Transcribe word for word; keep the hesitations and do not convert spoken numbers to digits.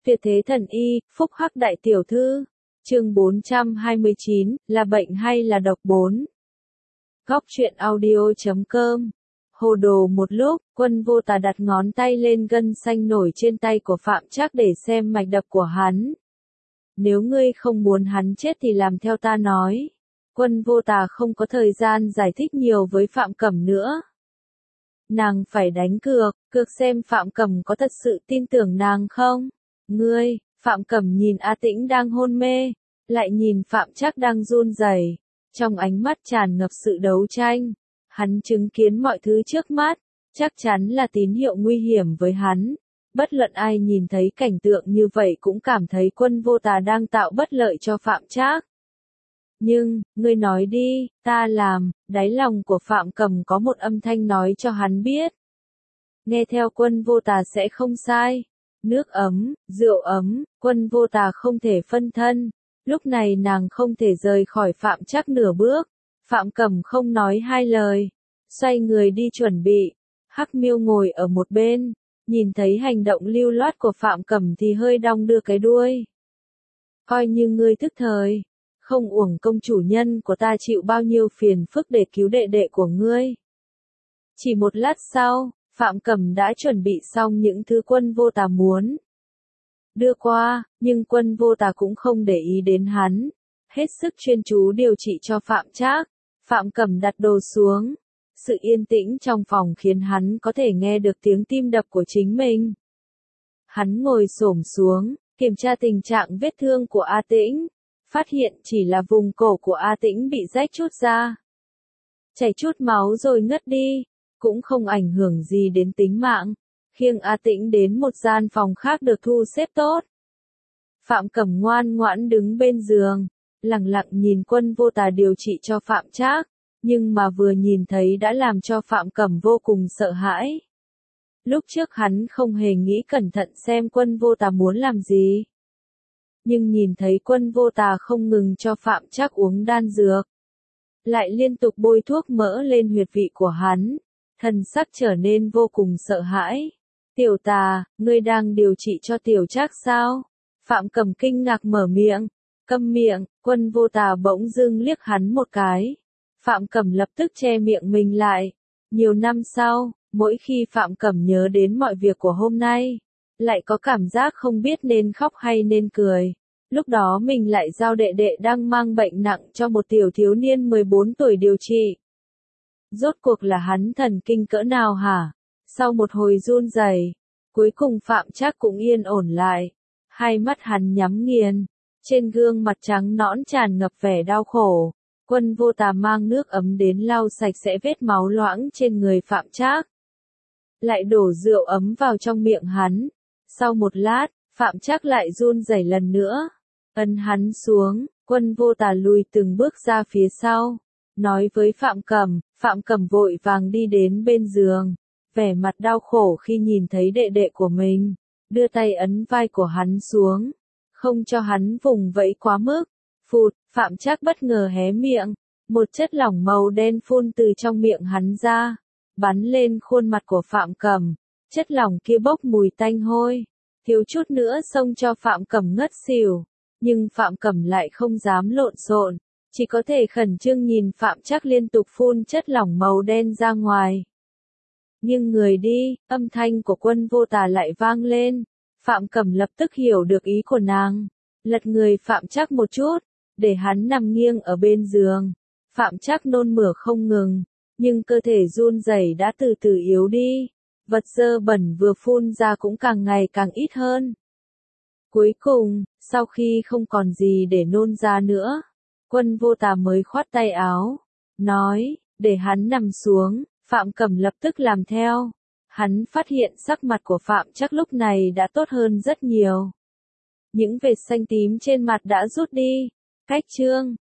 Tuyệt thế thần y, phúc hắc đại tiểu thư. Chương bốn trăm hai mươi chín, là bệnh hay là độc bốn. Góc truyện audio.com. Hồ đồ một lúc, Quân Vô Tà đặt ngón tay lên gân xanh nổi trên tay của Phạm Trác để xem mạch đập của hắn. Nếu ngươi không muốn hắn chết thì làm theo ta nói. Quân Vô Tà không có thời gian giải thích nhiều với Phạm Cẩm nữa. Nàng phải đánh cược, cược xem Phạm Cẩm có thật sự tin tưởng nàng không. Ngươi, Phạm Cẩm nhìn A Tĩnh đang hôn mê, lại nhìn Phạm Trác đang run rẩy, trong ánh mắt tràn ngập sự đấu tranh. Hắn chứng kiến mọi thứ trước mắt, chắc chắn là tín hiệu nguy hiểm với hắn. Bất luận ai nhìn thấy cảnh tượng như vậy cũng cảm thấy Quân Vô Tà đang tạo bất lợi cho Phạm Trác. Nhưng, ngươi nói đi, ta làm, đáy lòng của Phạm Cẩm có một âm thanh nói cho hắn biết. Nghe theo Quân Vô Tà sẽ không sai. Nước ấm, rượu ấm, Quân Vô Tà không thể phân thân. Lúc này nàng không thể rời khỏi Phạm Trác nửa bước. Phạm Cẩm không nói hai lời, xoay người đi chuẩn bị. Hắc Miêu ngồi ở một bên, nhìn thấy hành động lưu loát của Phạm Cẩm thì hơi đong đưa cái đuôi. Coi như ngươi thức thời, không uổng công chủ nhân của ta chịu bao nhiêu phiền phức để cứu đệ đệ của ngươi. Chỉ một lát sau, Phạm Cẩm đã chuẩn bị xong những thứ Quân Vô Tà muốn đưa qua, nhưng Quân Vô Tà cũng không để ý đến hắn, hết sức chuyên chú điều trị cho Phạm Trác. Phạm Cẩm đặt đồ xuống, sự yên tĩnh trong phòng khiến hắn có thể nghe được tiếng tim đập của chính mình. Hắn ngồi xổm xuống, kiểm tra tình trạng vết thương của A Tĩnh, phát hiện chỉ là vùng cổ của A Tĩnh bị rách chút ra, chảy chút máu rồi ngất đi, cũng không ảnh hưởng gì đến tính mạng. Khiêng A Tĩnh đến một gian phòng khác được thu xếp tốt. Phạm Cẩm ngoan ngoãn đứng bên giường, lặng lặng nhìn Quân Vô Tà điều trị cho Phạm Trác, nhưng mà vừa nhìn thấy đã làm cho Phạm Cẩm vô cùng sợ hãi. Lúc trước hắn không hề nghĩ cẩn thận xem Quân Vô Tà muốn làm gì. Nhưng nhìn thấy Quân Vô Tà không ngừng cho Phạm Trác uống đan dược, lại liên tục bôi thuốc mỡ lên huyệt vị của hắn, thần sắc trở nên vô cùng sợ hãi. Tiểu Tà, ngươi đang điều trị cho Tiểu Trác sao? Phạm Cẩm kinh ngạc mở miệng. Câm miệng, Quân Vô Tà bỗng dưng liếc hắn một cái. Phạm Cẩm lập tức che miệng mình lại. Nhiều năm sau, mỗi khi Phạm Cẩm nhớ đến mọi việc của hôm nay, lại có cảm giác không biết nên khóc hay nên cười. Lúc đó mình lại giao đệ đệ đang mang bệnh nặng cho một tiểu thiếu niên mười bốn tuổi điều trị. Rốt cuộc là hắn thần kinh cỡ nào hả? Sau một hồi run rẩy, cuối cùng Phạm Trác cũng yên ổn lại. Hai mắt hắn nhắm nghiền, trên gương mặt trắng nõn tràn ngập vẻ đau khổ. Quân Vô Tà mang nước ấm đến lau sạch sẽ vết máu loãng trên người Phạm Trác, lại đổ rượu ấm vào trong miệng hắn. Sau một lát, Phạm Trác lại run rẩy lần nữa, ấn hắn xuống. Quân Vô Tà lùi từng bước ra phía sau, nói với Phạm Cẩm. Phạm Cẩm vội vàng đi đến bên giường, vẻ mặt đau khổ khi nhìn thấy đệ đệ của mình, đưa tay ấn vai của hắn xuống, không cho hắn vùng vẫy quá mức. Phụt, Phạm Trác bất ngờ hé miệng, một chất lỏng màu đen phun từ trong miệng hắn ra, bắn lên khuôn mặt của Phạm Cẩm. Chất lỏng kia bốc mùi tanh hôi, thiếu chút nữa xông cho Phạm Cẩm ngất xỉu, nhưng Phạm Cẩm lại không dám lộn xộn, chỉ có thể khẩn trương nhìn Phạm Trác liên tục phun chất lỏng màu đen ra ngoài. Nhưng người đi, âm thanh của Quân Vô Tà lại vang lên. Phạm Cẩm lập tức hiểu được ý của nàng, lật người Phạm Trác một chút, để hắn nằm nghiêng ở bên giường. Phạm Trác nôn mửa không ngừng, nhưng cơ thể run rẩy đã từ từ yếu đi, vật dơ bẩn vừa phun ra cũng càng ngày càng ít hơn. Cuối cùng, sau khi không còn gì để nôn ra nữa, Quân Vô Tà mới khoát tay áo, nói, để hắn nằm xuống. Phạm Cẩm lập tức làm theo. Hắn phát hiện sắc mặt của Phạm Trác lúc này đã tốt hơn rất nhiều. Những vệt xanh tím trên mặt đã rút đi. Cách chương